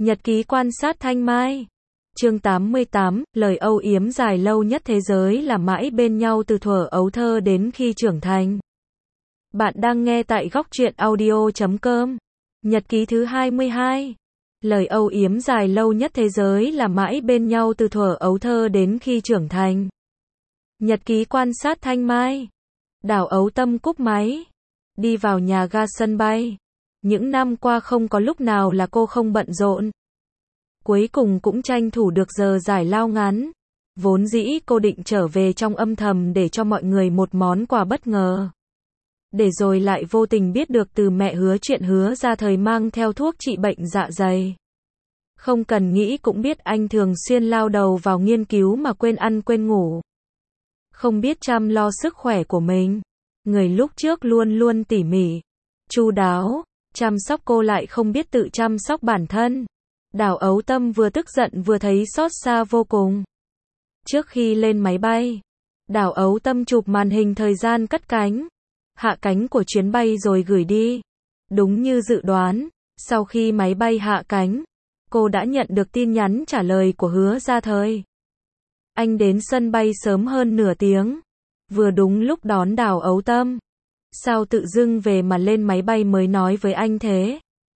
Nhật ký quan sát Thanh Mai. Chương 88, lời âu yếm dài lâu nhất thế giới là mãi bên nhau từ thuở ấu thơ đến khi trưởng thành. Bạn đang nghe tại góc truyện audio.com. Nhật ký thứ 22. Lời âu yếm dài lâu nhất thế giới là mãi bên nhau từ thuở ấu thơ đến khi trưởng thành. Nhật ký quan sát Thanh Mai. Đào Ấu Tâm cúp máy, đi vào nhà ga sân bay. Những năm qua không có lúc nào là cô không bận rộn. Cuối cùng cũng tranh thủ được giờ giải lao ngắn. Vốn dĩ cô định trở về trong âm thầm để cho mọi người một món quà bất ngờ. Để rồi lại vô tình biết được từ mẹ Hứa chuyện Hứa Gia Thời mang theo thuốc trị bệnh dạ dày. Không cần nghĩ cũng biết anh thường xuyên lao đầu vào nghiên cứu mà quên ăn quên ngủ. Không biết chăm lo sức khỏe của mình. Người lúc trước luôn luôn tỉ mỉ, chu đáo, chăm sóc cô lại không biết tự chăm sóc bản thân. Đào Ấu Tâm vừa tức giận vừa thấy xót xa vô cùng. Trước khi lên máy bay, Đào Ấu Tâm chụp màn hình thời gian cất cánh, hạ cánh của chuyến bay rồi gửi đi. Đúng như dự đoán, sau khi máy bay hạ cánh, cô đã nhận được tin nhắn trả lời của Hứa Gia Thời. Anh đến sân bay sớm hơn nửa tiếng, vừa đúng lúc đón Đào Ấu Tâm. Sao tự dưng về mà lên máy bay mới nói với anh thế?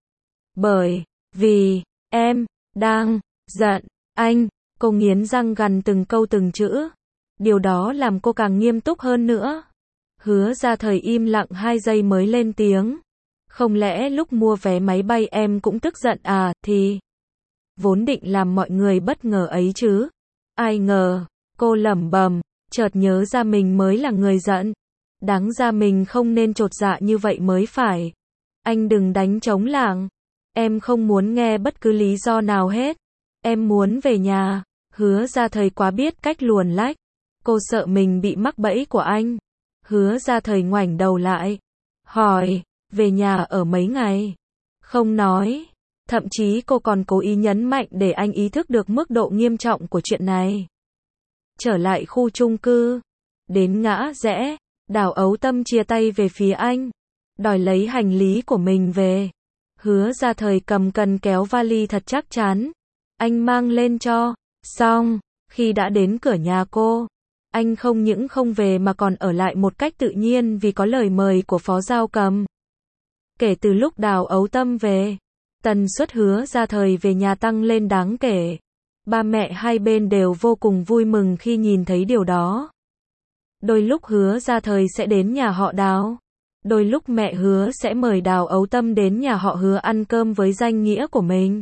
Bởi vì em đang giận anh. Cô nghiến răng gằn từng câu từng chữ. Điều đó làm cô càng nghiêm túc hơn nữa. Hứa Gia Thời im lặng 2 giây mới lên tiếng. Không lẽ lúc mua vé máy bay em cũng tức giận à? Thì vốn định làm mọi người bất ngờ ấy chứ. Ai ngờ, cô lẩm bẩm, chợt nhớ ra mình mới là người giận. Đáng ra mình không nên chột dạ như vậy mới phải. Anh đừng đánh trống lảng. Em không muốn nghe bất cứ lý do nào hết. Em muốn về nhà. Hứa Gia Thời quá biết cách luồn lách. Cô sợ mình bị mắc bẫy của anh. Hứa Gia Thời ngoảnh đầu lại, hỏi, về nhà ở mấy ngày? Không nói. Thậm chí cô còn cố ý nhấn mạnh để anh ý thức được mức độ nghiêm trọng của chuyện này. Trở lại khu chung cư, đến ngã rẽ, Đào Ấu Tâm chia tay về phía anh, đòi lấy hành lý của mình về. Hứa Gia Thời cầm cần kéo vali thật chắc chắn. Anh mang lên cho. Xong, khi đã đến cửa nhà cô, anh không những không về mà còn ở lại một cách tự nhiên vì có lời mời của Phó Giao Cầm. Kể từ lúc Đào Ấu Tâm về, tần suất Hứa Gia Thời về nhà tăng lên đáng kể. Ba mẹ hai bên đều vô cùng vui mừng khi nhìn thấy điều đó. Đôi lúc Hứa Gia Thời sẽ đến nhà họ Đào. Đôi lúc mẹ Hứa sẽ mời Đào Ấu Tâm đến nhà họ Hứa ăn cơm với danh nghĩa của mình.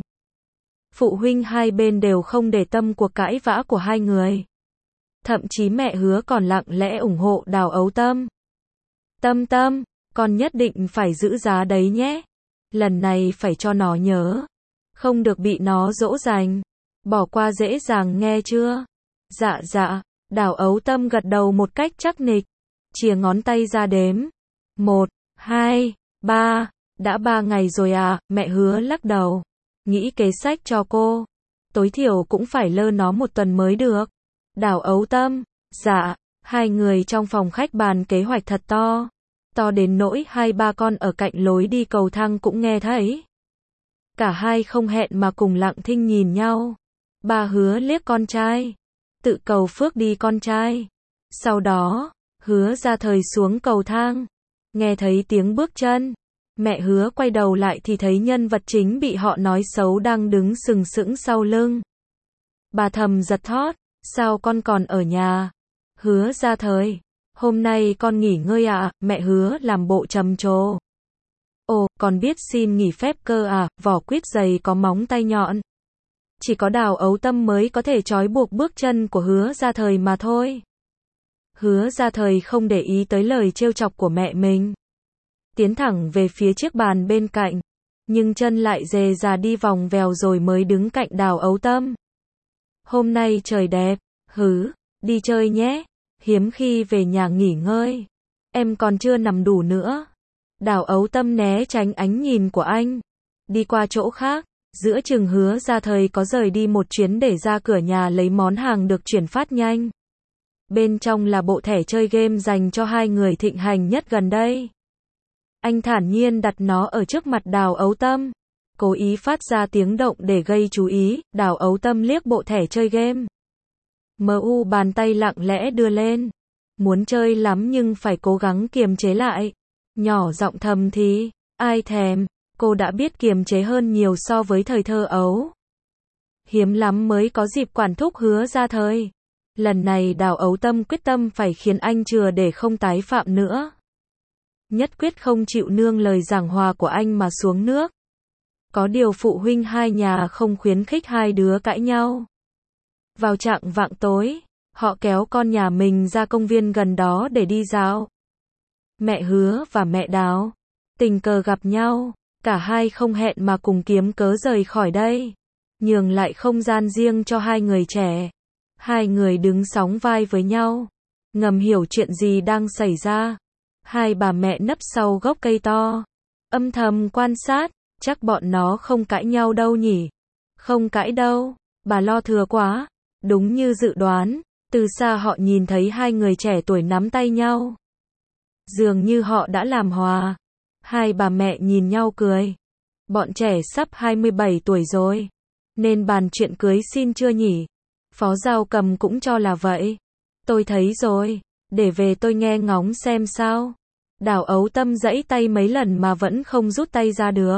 Phụ huynh hai bên đều không để tâm cuộc cãi vã của hai người. Thậm chí mẹ Hứa còn lặng lẽ ủng hộ Đào Ấu Tâm. Tâm Tâm, con nhất định phải giữ giá đấy nhé. Lần này phải cho nó nhớ. Không được bị nó dỗ dành. Bỏ qua dễ dàng nghe chưa? Dạ dạ. Đào Ấu Tâm gật đầu một cách chắc nịch. Chìa ngón tay ra đếm. 1, 2, 3. Đã 3 ngày rồi à? Mẹ Hứa lắc đầu. Nghĩ kế sách cho cô. Tối thiểu cũng phải lơ nó 1 tuần mới được. Đào Ấu Tâm. Dạ. Hai người trong phòng khách bàn kế hoạch thật to. To đến nỗi 2-3 con ở cạnh lối đi cầu thang cũng nghe thấy. Cả hai không hẹn mà cùng lặng thinh nhìn nhau. Bà Hứa liếc con trai. Tự cầu phước đi con trai. Sau đó, Hứa Gia Thời xuống cầu thang. Nghe thấy tiếng bước chân. Mẹ Hứa quay đầu lại thì thấy nhân vật chính bị họ nói xấu đang đứng sừng sững sau lưng. Bà thầm giật thót. Sao con còn ở nhà? Hứa Gia Thời. Hôm nay con nghỉ ngơi à? Mẹ Hứa làm bộ trầm trồ. Ồ, con biết xin nghỉ phép cơ à? Vỏ quýt dày có móng tay nhọn. Chỉ có Đào Ấu Tâm mới có thể trói buộc bước chân của Hứa Gia Thời mà thôi. Hứa Gia Thời không để ý tới lời trêu chọc của mẹ mình. Tiến thẳng về phía chiếc bàn bên cạnh. Nhưng chân lại dề dà đi vòng vèo rồi mới đứng cạnh Đào Ấu Tâm. Hôm nay trời đẹp. Đi chơi nhé. Hiếm khi về nhà nghỉ ngơi. Em còn chưa nằm đủ nữa. Đào Ấu Tâm né tránh ánh nhìn của anh. Đi qua chỗ khác. Giữa chừng Hứa Gia Thời có rời đi một chuyến để ra cửa nhà lấy món hàng được chuyển phát nhanh. Bên trong là bộ thẻ chơi game dành cho hai người thịnh hành nhất gần đây. Anh thản nhiên đặt nó ở trước mặt Đào Ấu Tâm. cố ý phát ra tiếng động để gây chú ý. Đào Ấu Tâm liếc bộ thẻ chơi game. MU bàn tay lặng lẽ đưa lên. Muốn chơi lắm nhưng phải cố gắng kiềm chế lại. Nhỏ giọng thầm thì, ai thèm, cô đã biết kiềm chế hơn nhiều so với thời thơ ấu. Hiếm lắm mới có dịp quản thúc Hứa Gia Thời. Lần này Đào Ấu Tâm quyết tâm phải khiến anh chừa để không tái phạm nữa. Nhất quyết không chịu nương lời giảng hòa của anh mà xuống nước. Có điều phụ huynh hai nhà không khuyến khích hai đứa cãi nhau. Vào chạng vạng tối, họ kéo con nhà mình ra công viên gần đó để đi dạo. Mẹ Hứa và mẹ Đào tình cờ gặp nhau, cả hai không hẹn mà cùng kiếm cớ rời khỏi đây, nhường lại không gian riêng cho hai người trẻ. Hai người đứng sóng vai với nhau, ngầm hiểu chuyện gì đang xảy ra. Hai bà mẹ nấp sau gốc cây to, âm thầm quan sát, chắc bọn nó không cãi nhau đâu nhỉ. Không cãi đâu, bà lo thừa quá. Đúng như dự đoán, từ xa họ nhìn thấy hai người trẻ tuổi nắm tay nhau. Dường như họ đã làm hòa. Hai bà mẹ nhìn nhau cười. Bọn trẻ sắp 27 tuổi rồi, nên bàn chuyện cưới xin chưa nhỉ? Phó Giao Cầm cũng cho là vậy. Tôi thấy rồi, để về tôi nghe ngóng xem sao. Đào Ấu Tâm giãy tay mấy lần mà vẫn không rút tay ra được.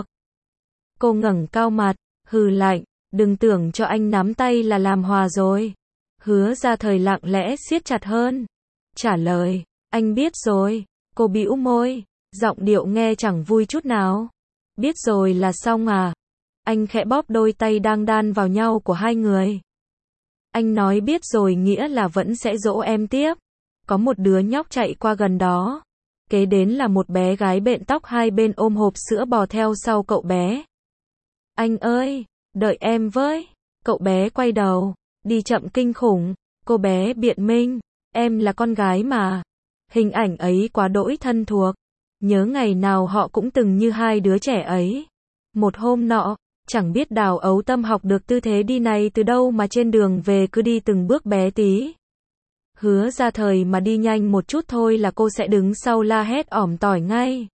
Cô ngẩng cao mặt, hừ lạnh, đừng tưởng cho anh nắm tay là làm hòa rồi. Hứa Gia Thời lặng lẽ siết chặt hơn. Trả lời, anh biết rồi. Cô bĩu môi, giọng điệu nghe chẳng vui chút nào. Biết rồi là xong à? Anh khẽ bóp đôi tay đang đan vào nhau của hai người. Anh nói biết rồi nghĩa là vẫn sẽ dỗ em tiếp. Có một đứa nhóc chạy qua gần đó. Kế đến là một bé gái bện tóc hai bên ôm hộp sữa bò theo sau cậu bé. Anh ơi, đợi em với. Cậu bé quay đầu, đi chậm kinh khủng. Cô bé biện minh, em là con gái mà. Hình ảnh ấy quá đỗi thân thuộc. Nhớ ngày nào họ cũng từng như hai đứa trẻ ấy. Một hôm nọ, chẳng biết Đào Ấu Tâm học được tư thế đi này từ đâu mà trên đường về cứ đi từng bước bé tí. Hứa Gia Thời mà đi nhanh một chút thôi là cô sẽ đứng sau la hét ỏm tỏi ngay.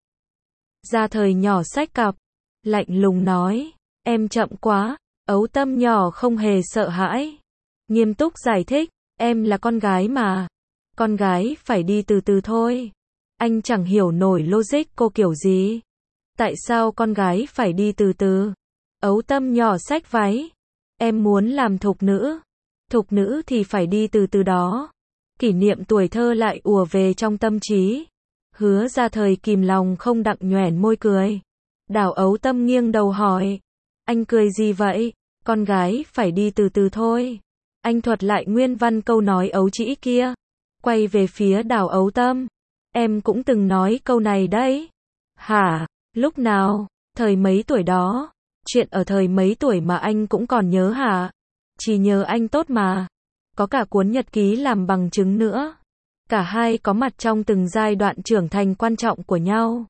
Gia Thời nhỏ xách cặp, lạnh lùng nói, em chậm quá. Ấu Tâm nhỏ không hề sợ hãi, nghiêm túc giải thích, em là con gái mà. Con gái phải đi từ từ thôi. Anh chẳng hiểu nổi logic cô kiểu gì. Tại sao con gái phải đi từ từ? Ấu Tâm nhỏ xách váy. Em muốn làm thục nữ. Thục nữ thì phải đi từ từ đó. Kỷ niệm tuổi thơ lại ùa về trong tâm trí. Hứa Gia Thời kìm lòng không đặng nhoẻn môi cười. Đào Ấu Tâm nghiêng đầu hỏi. Anh cười gì vậy? Con gái phải đi từ từ thôi. Anh thuật lại nguyên văn câu nói ấu trĩ kia. Quay về phía Đào Ấu Tâm. Em cũng từng nói câu này đấy. Hả? Lúc nào? Thời mấy tuổi đó? Chuyện ở thời mấy tuổi mà anh cũng còn nhớ hả? Chỉ nhớ anh tốt mà. Có cả cuốn nhật ký làm bằng chứng nữa. Cả hai có mặt trong từng giai đoạn trưởng thành quan trọng của nhau.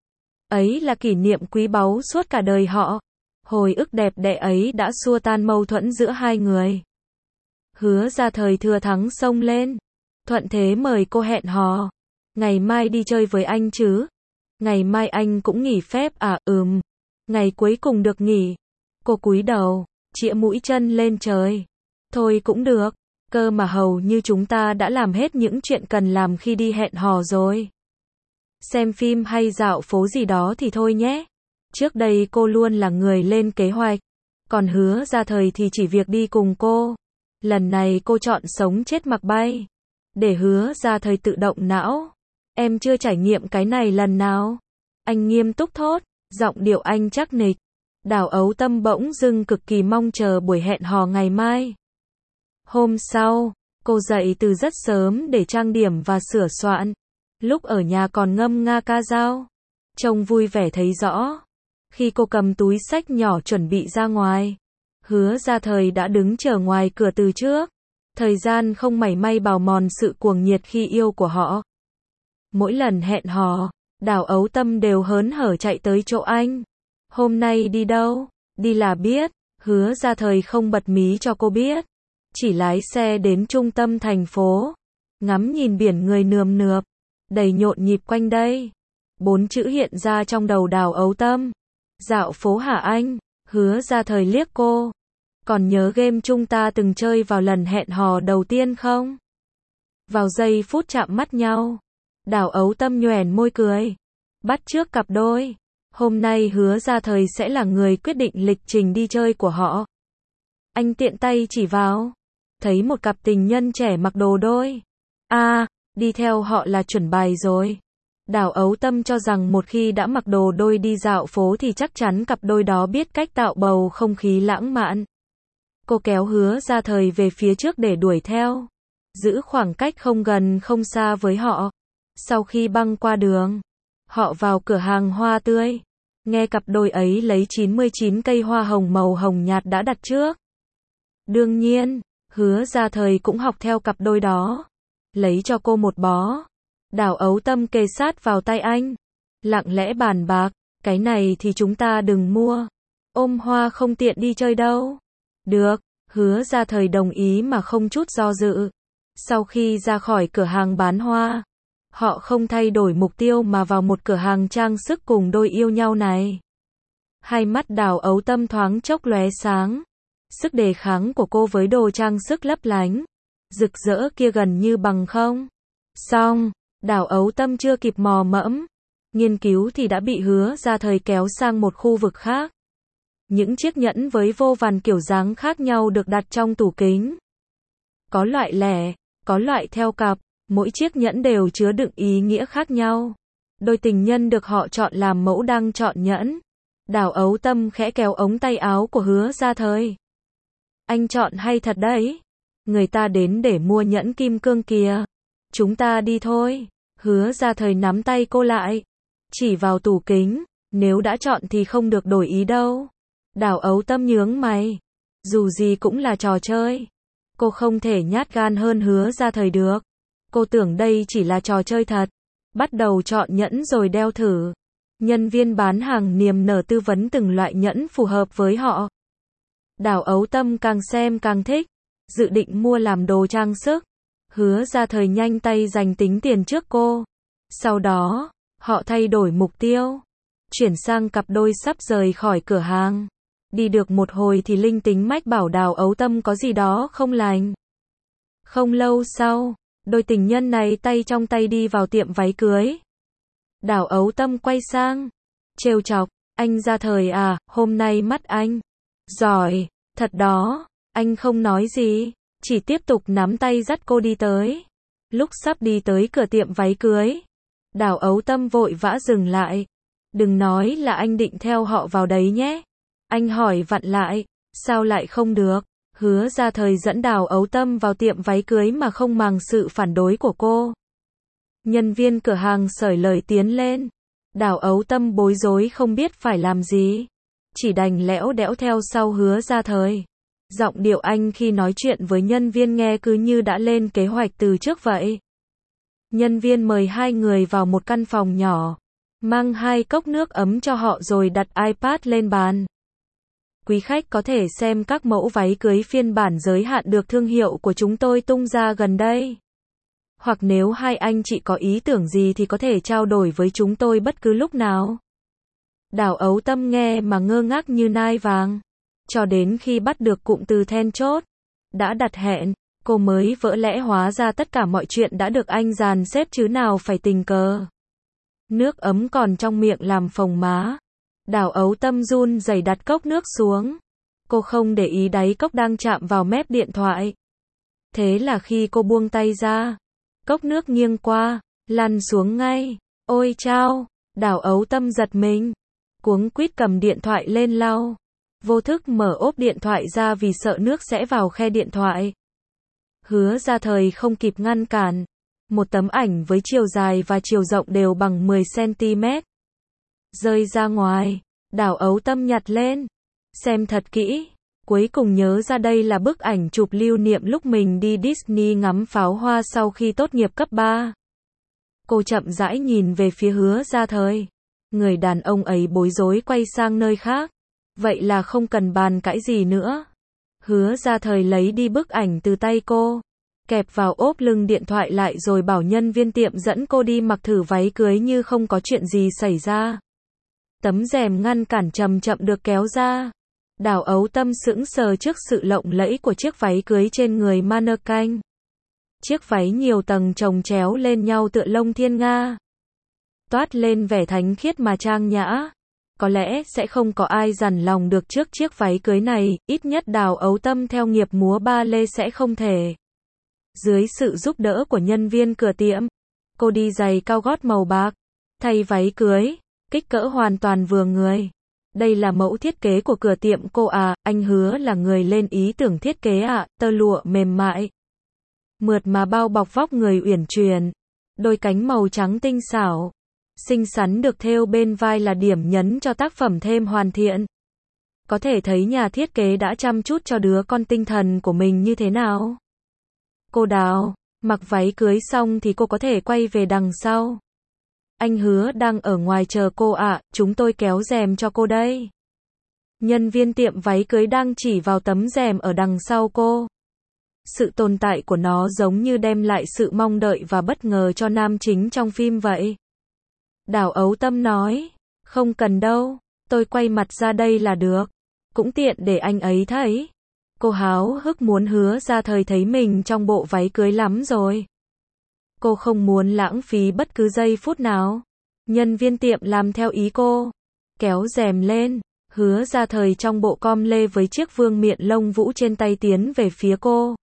Ấy là kỷ niệm quý báu suốt cả đời họ. Hồi ức đẹp đẽ ấy đã xua tan mâu thuẫn giữa hai người. Hứa Gia Thời thừa thắng xông lên. Thuận thế mời cô hẹn hò. Ngày mai đi chơi với anh chứ? Ngày mai anh cũng nghỉ phép à? Ngày cuối cùng được nghỉ. Cô cúi đầu, chĩa mũi chân lên trời. Thôi cũng được, cơ mà hầu như chúng ta đã làm hết những chuyện cần làm khi đi hẹn hò rồi. Xem phim hay dạo phố gì đó thì thôi nhé. Trước đây cô luôn là người lên kế hoạch. Còn Hứa Gia Thời thì chỉ việc đi cùng cô. Lần này cô chọn sống chết mặc bay. Để Hứa Gia Thời tự động não. Em chưa trải nghiệm cái này lần nào. Anh nghiêm túc thốt, giọng điệu anh chắc nịch. Đào Ấu Tâm bỗng dưng cực kỳ mong chờ buổi hẹn hò ngày mai. Hôm sau, cô dậy từ rất sớm để trang điểm và sửa soạn. Lúc ở nhà còn ngâm nga ca dao. Trông vui vẻ thấy rõ. Khi cô cầm túi xách nhỏ chuẩn bị ra ngoài, Hứa Gia Thời đã đứng chờ ngoài cửa từ trước. Thời gian không mảy may bào mòn sự cuồng nhiệt khi yêu của họ. Mỗi lần hẹn hò, Đào Ấu Tâm đều hớn hở chạy tới chỗ anh. Hôm nay đi đâu? Đi là biết. Hứa Gia Thời không bật mí cho cô biết. Chỉ lái xe đến trung tâm thành phố. Ngắm nhìn biển người nườm nượp. Đầy nhộn nhịp quanh đây. 4 chữ hiện ra trong đầu Đào Ấu Tâm. Dạo phố hả anh? Hứa Gia Thời liếc cô. Còn nhớ game chúng ta từng chơi vào lần hẹn hò đầu tiên không? Vào giây phút chạm mắt nhau, Đào Ấu Tâm nhoẻn môi cười. Bắt chước cặp đôi. Hôm nay Hứa Gia Thời sẽ là người quyết định lịch trình đi chơi của họ. Anh tiện tay chỉ vào. Thấy một cặp tình nhân trẻ mặc đồ đôi. Đi theo họ là chuẩn bài rồi. Đào Ấu Tâm cho rằng một khi đã mặc đồ đôi đi dạo phố thì chắc chắn cặp đôi đó biết cách tạo bầu không khí lãng mạn. Cô kéo Hứa Gia Thời về phía trước để đuổi theo. Giữ khoảng cách không gần không xa với họ. Sau khi băng qua đường, họ vào cửa hàng hoa tươi. Nghe cặp đôi ấy lấy 99 cây hoa hồng màu hồng nhạt đã đặt trước. Đương nhiên, Hứa Gia Thời cũng học theo cặp đôi đó. Lấy cho cô một bó. Đào Ấu Tâm kề sát vào tay anh. Lặng lẽ bàn bạc, cái này thì chúng ta đừng mua. Ôm hoa không tiện đi chơi đâu. Được, Hứa Gia Thời đồng ý mà không chút do dự. Sau khi ra khỏi cửa hàng bán hoa, họ không thay đổi mục tiêu mà vào một cửa hàng trang sức cùng đôi yêu nhau này. Hai mắt Đào Ấu Tâm thoáng chốc lóe sáng. Sức đề kháng của cô với đồ trang sức lấp lánh, rực rỡ kia gần như bằng không. Xong, Đào Ấu Tâm chưa kịp mò mẫm, nghiên cứu thì đã bị Hứa Gia Thời kéo sang một khu vực khác. Những chiếc nhẫn với vô vàn kiểu dáng khác nhau được đặt trong tủ kính. Có loại lẻ, có loại theo cặp, mỗi chiếc nhẫn đều chứa đựng ý nghĩa khác nhau. Đôi tình nhân được họ chọn làm mẫu đang chọn nhẫn. Đào Ấu Tâm khẽ kéo ống tay áo của Hứa Gia Thời. Anh chọn hay thật đấy. Người ta đến để mua nhẫn kim cương kìa. Chúng ta đi thôi. Hứa Gia Thời nắm tay cô lại. Chỉ vào tủ kính. Nếu đã chọn thì không được đổi ý đâu. Đào Ấu Tâm nhướng mày. Dù gì cũng là trò chơi. Cô không thể nhát gan hơn Hứa Gia Thời được. Cô tưởng đây chỉ là trò chơi thật. Bắt đầu chọn nhẫn rồi đeo thử. Nhân viên bán hàng niềm nở tư vấn từng loại nhẫn phù hợp với họ. Đào Ấu Tâm càng xem càng thích. Dự định mua làm đồ trang sức. Hứa Gia Thời nhanh tay dành tính tiền trước cô. Sau đó, họ thay đổi mục tiêu. Chuyển sang cặp đôi sắp rời khỏi cửa hàng. Đi được một hồi thì linh tính mách bảo Đào Ấu Tâm có gì đó không lành. Không lâu sau, đôi tình nhân này tay trong tay đi vào tiệm váy cưới. Đào Ấu Tâm quay sang, trêu chọc, anh Gia Thời à, hôm nay mắt anh giỏi, thật đó. Anh không nói gì, chỉ tiếp tục nắm tay dắt cô đi tới. Lúc sắp đi tới cửa tiệm váy cưới, Đào Ấu Tâm vội vã dừng lại. Đừng nói là anh định theo họ vào đấy nhé. Anh hỏi vặn lại, sao lại không được? Hứa Gia Thời dẫn Đào Ấu Tâm vào tiệm váy cưới mà không màng sự phản đối của cô. Nhân viên cửa hàng xởi lời tiến lên. Đào Ấu Tâm bối rối không biết phải làm gì. Chỉ đành lẽo đẽo theo sau Hứa Gia Thời. Giọng điệu anh khi nói chuyện với nhân viên nghe cứ như đã lên kế hoạch từ trước vậy. Nhân viên mời hai người vào một căn phòng nhỏ. Mang 2 cốc nước ấm cho họ rồi đặt iPad lên bàn. Quý khách có thể xem các mẫu váy cưới phiên bản giới hạn được thương hiệu của chúng tôi tung ra gần đây. Hoặc nếu hai anh chị có ý tưởng gì thì có thể trao đổi với chúng tôi bất cứ lúc nào. Đào Ấu Tâm nghe mà ngơ ngác như nai vàng. Cho đến khi bắt được cụm từ then chốt, đã đặt hẹn, cô mới vỡ lẽ hóa ra tất cả mọi chuyện đã được anh dàn xếp chứ nào phải tình cờ. Nước ấm còn trong miệng làm phồng má. Đào Ấu Tâm run rẩy đặt cốc nước xuống. Cô không để ý đáy cốc đang chạm vào mép điện thoại. Thế là khi cô buông tay ra, cốc nước nghiêng qua, lăn xuống ngay. Ôi chao, Đào Ấu Tâm giật mình. Cuống quýt cầm điện thoại lên lau. Vô thức mở ốp điện thoại ra vì sợ nước sẽ vào khe điện thoại. Hứa Gia Thời không kịp ngăn cản. Một tấm ảnh với chiều dài và chiều rộng đều bằng 10 cm. Rơi ra ngoài, Đào Ấu Tâm nhặt lên. Xem thật kỹ. Cuối cùng nhớ ra đây là bức ảnh chụp lưu niệm lúc mình đi Disney ngắm pháo hoa sau khi tốt nghiệp cấp 3. Cô chậm rãi nhìn về phía Hứa Gia Thời. Người đàn ông ấy bối rối quay sang nơi khác. Vậy là không cần bàn cãi gì nữa. Hứa Gia Thời lấy đi bức ảnh từ tay cô, kẹp vào ốp lưng điện thoại lại rồi bảo nhân viên tiệm dẫn cô đi mặc thử váy cưới như không có chuyện gì xảy ra. Tấm rèm ngăn cản chậm chậm được kéo ra. Đào Ấu Tâm sững sờ trước sự lộng lẫy của chiếc váy cưới trên người mannequin. Chiếc váy nhiều tầng chồng chéo lên nhau tựa lông thiên nga. Toát lên vẻ thánh khiết mà trang nhã. Có lẽ sẽ không có ai dằn lòng được trước chiếc váy cưới này, ít nhất Đào Ấu Tâm theo nghiệp múa ba lê sẽ không thể. Dưới sự giúp đỡ của nhân viên cửa tiệm, cô đi giày cao gót màu bạc, thay váy cưới, kích cỡ hoàn toàn vừa người. Đây là mẫu thiết kế của cửa tiệm cô à, anh Hứa là người lên ý tưởng thiết kế ạ, tơ lụa mềm mại, mượt mà bao bọc vóc người uyển chuyển, đôi cánh màu trắng tinh xảo, xinh xắn được thêu bên vai là điểm nhấn cho tác phẩm thêm hoàn thiện. Có thể thấy nhà thiết kế đã chăm chút cho đứa con tinh thần của mình như thế nào. Cô Đào, mặc váy cưới xong thì cô có thể quay về đằng sau. Anh Hứa đang ở ngoài chờ cô ạ, chúng tôi kéo rèm cho cô đây. Nhân viên tiệm váy cưới đang chỉ vào tấm rèm ở đằng sau cô. Sự tồn tại của nó giống như đem lại sự mong đợi và bất ngờ cho nam chính trong phim vậy. Đào Ấu Tâm nói, không cần đâu, tôi quay mặt ra đây là được. Cũng tiện để anh ấy thấy. Cô háo hức muốn Hứa Ra Thời thấy mình trong bộ váy cưới lắm rồi. Cô không muốn lãng phí bất cứ giây phút nào. Nhân viên tiệm làm theo ý cô. Kéo rèm lên, Hứa Ra Thời trong bộ com lê với chiếc vương miện lông vũ trên tay tiến về phía cô.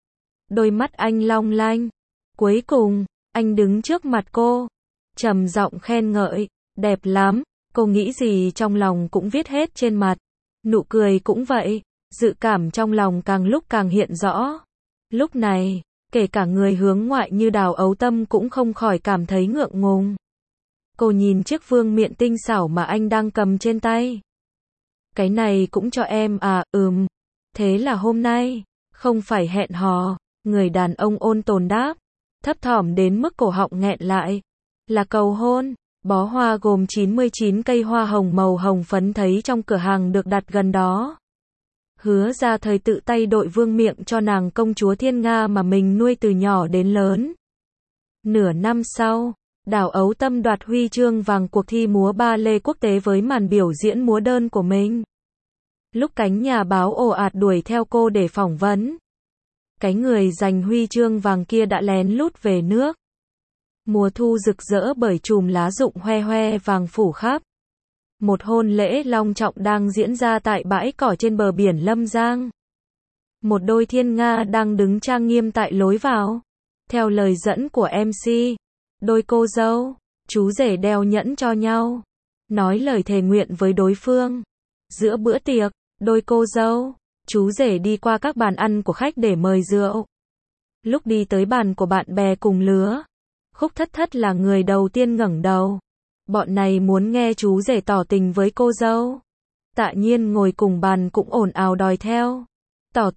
Đôi mắt anh long lanh. Cuối cùng, anh đứng trước mặt cô. Trầm giọng khen ngợi, đẹp lắm. Cô nghĩ gì trong lòng cũng viết hết trên mặt. Nụ cười cũng vậy. Dự cảm trong lòng càng lúc càng hiện rõ. Lúc này, kể cả người hướng ngoại như Đào Ấu Tâm cũng không khỏi cảm thấy ngượng ngùng. Cô nhìn chiếc vương miện tinh xảo mà anh đang cầm trên tay. Cái này cũng cho em à, Thế là hôm nay, không phải hẹn hò, người đàn ông ôn tồn đáp, thấp thỏm đến mức cổ họng nghẹn lại. Là cầu hôn, bó hoa gồm 99 cây hoa hồng màu hồng phấn thấy trong cửa hàng được đặt gần đó. Hứa Ra Thời tự tay đội vương miện cho nàng công chúa Thiên Nga mà mình nuôi từ nhỏ đến lớn. Nửa năm sau, Đào Ấu Tâm đoạt huy chương vàng cuộc thi múa ba lê quốc tế với màn biểu diễn múa đơn của mình. Lúc cánh nhà báo ồ ạt đuổi theo cô để phỏng vấn, cái người giành huy chương vàng kia đã lén lút về nước. Mùa thu rực rỡ bởi chùm lá rụng hoe hoe vàng phủ khắp. Một hôn lễ long trọng đang diễn ra tại bãi cỏ trên bờ biển Lâm Giang. Một đôi thiên nga đang đứng trang nghiêm tại lối vào. Theo lời dẫn của MC, đôi cô dâu, chú rể đeo nhẫn cho nhau, nói lời thề nguyện với đối phương. Giữa bữa tiệc, đôi cô dâu, chú rể đi qua các bàn ăn của khách để mời rượu. Lúc đi tới bàn của bạn bè cùng lứa, Khúc Thất Thất là người đầu tiên ngẩng đầu. Bọn này muốn nghe chú rể tỏ tình với cô dâu. Tạ Nhiên ngồi cùng bàn cũng ồn ào đòi theo. Tỏ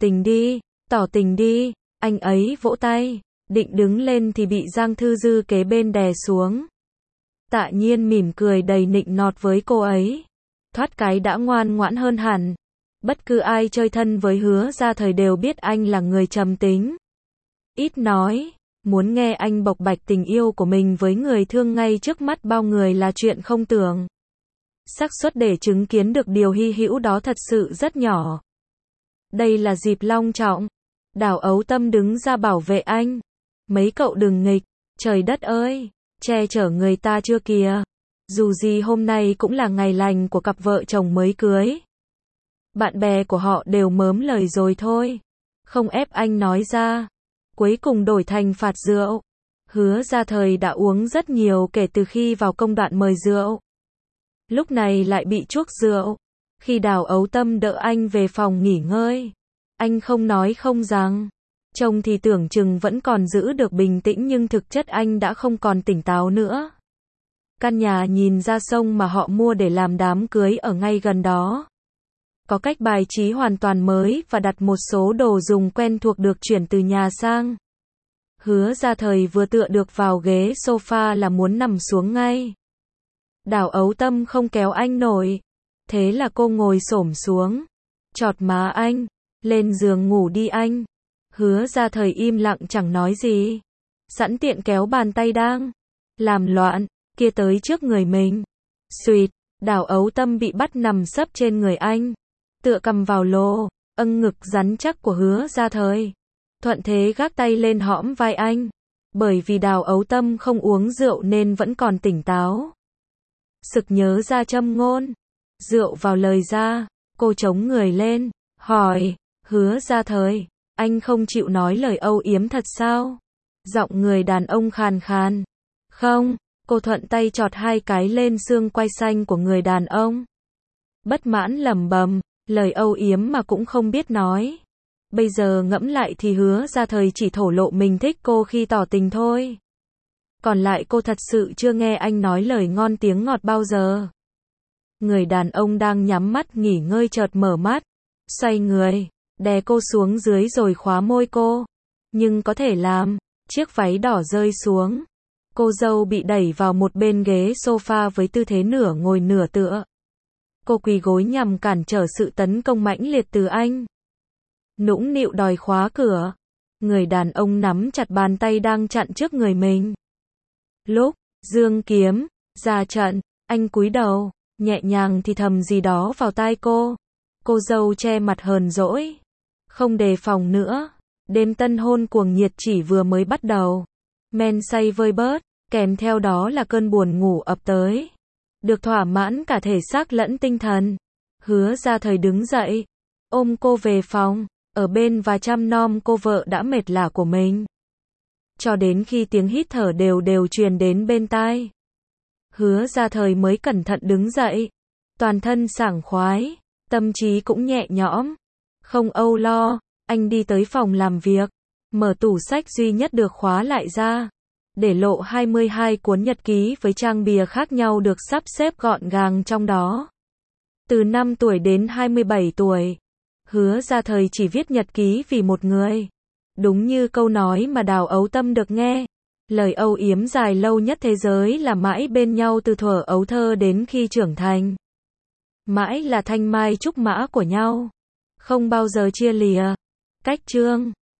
tình đi, anh ấy vỗ tay, định đứng lên thì bị Giang Thư Dư kế bên đè xuống. Tạ Nhiên mỉm cười đầy nịnh nọt với cô ấy. Thoát cái đã ngoan ngoãn hơn hẳn. Bất cứ ai chơi thân với Hứa Ra Thời đều biết anh là người trầm tính, ít nói. Muốn nghe anh bộc bạch tình yêu của mình với người thương ngay trước mắt bao người là chuyện không tưởng. Xác suất để chứng kiến được điều hy hữu đó thật sự rất nhỏ. Đây là dịp long trọng. Đào Ấu Tâm đứng ra bảo vệ anh. Mấy cậu đừng nghịch, trời đất ơi, che chở người ta chưa kìa. Dù gì hôm nay cũng là ngày lành của cặp vợ chồng mới cưới. Bạn bè của họ đều mớm lời rồi thôi. Không ép anh nói ra. Cuối cùng đổi thành phạt rượu. Hứa Ra Thời đã uống rất nhiều kể từ khi vào công đoạn mời rượu. Lúc này lại bị chuốc rượu. Khi Đào Ấu Tâm đỡ anh về phòng nghỉ ngơi, anh không nói không rằng. Trông thì tưởng chừng vẫn còn giữ được bình tĩnh nhưng thực chất anh đã không còn tỉnh táo nữa. Căn nhà nhìn ra sông mà họ mua để làm đám cưới ở ngay gần đó. Có cách bài trí hoàn toàn mới và đặt một số đồ dùng quen thuộc được chuyển từ nhà sang. Hứa Ra Thời vừa tựa được vào ghế sofa là muốn nằm xuống ngay. Đào Ấu Tâm không kéo anh nổi. Thế là cô ngồi xổm xuống, chọt má anh, lên giường ngủ đi anh. Hứa Ra Thời im lặng chẳng nói gì. Sẵn tiện kéo bàn tay đang làm loạn kia tới trước người mình. Xuỵt, Đào Ấu Tâm bị bắt nằm sấp trên người anh. tựa cầm vào lô, ngực rắn chắc của Hứa Gia Thời. Thuận thế gác tay lên hõm vai anh. Bởi vì Đào Ấu Tâm không uống rượu nên vẫn còn tỉnh táo. Sực nhớ ra châm ngôn. Rượu vào lời ra, cô chống người lên, hỏi, Hứa Gia Thời, anh không chịu nói lời âu yếm thật sao? Giọng người đàn ông khàn khàn. Không, cô thuận tay chọt 2 cái lên xương quai xanh của người đàn ông. Bất mãn lẩm bẩm, lời âu yếm mà cũng không biết nói. Bây giờ ngẫm lại thì Hứa Gia Thời chỉ thổ lộ mình thích cô khi tỏ tình thôi. Còn lại cô thật sự chưa nghe anh nói lời ngon tiếng ngọt bao giờ. Người đàn ông đang nhắm mắt nghỉ ngơi chợt mở mắt, xoay người, đè cô xuống dưới rồi khóa môi cô. Nhưng có thể làm, chiếc váy đỏ rơi xuống. Cô dâu bị đẩy vào một bên ghế sofa với tư thế nửa ngồi nửa tựa. Cô quỳ gối nhằm cản trở sự tấn công mãnh liệt từ anh. Nũng nịu đòi khóa cửa. Người đàn ông nắm chặt bàn tay đang chặn trước người mình. Lúc giương kiếm ra trận, anh cúi đầu, nhẹ nhàng thì thầm gì đó vào tai cô. Cô dâu che mặt hờn dỗi, không đề phòng nữa. Đêm tân hôn cuồng nhiệt chỉ vừa mới bắt đầu. Men say vơi bớt, kèm theo đó là cơn buồn ngủ ập tới. Được thỏa mãn cả thể xác lẫn tinh thần. Hứa Gia Thời đứng dậy, ôm cô về phòng, ở bên và chăm nom cô vợ đã mệt lả của mình. Cho đến khi tiếng hít thở đều đều truyền đến bên tai. Hứa Gia Thời mới cẩn thận đứng dậy. Toàn thân sảng khoái, tâm trí cũng nhẹ nhõm. Không âu lo, anh đi tới phòng làm việc. Mở tủ sách duy nhất được khóa lại ra. Để lộ 22 cuốn nhật ký với trang bìa khác nhau được sắp xếp gọn gàng trong đó. Từ 5 tuổi đến 27 tuổi. Hứa Gia Thời chỉ viết nhật ký vì một người. Đúng như câu nói mà Đào Ấu Tâm được nghe. Lời âu yếm dài lâu nhất thế giới là mãi bên nhau từ thuở ấu thơ đến khi trưởng thành. Mãi là thanh mai trúc mã của nhau. Không bao giờ chia lìa. Cách chương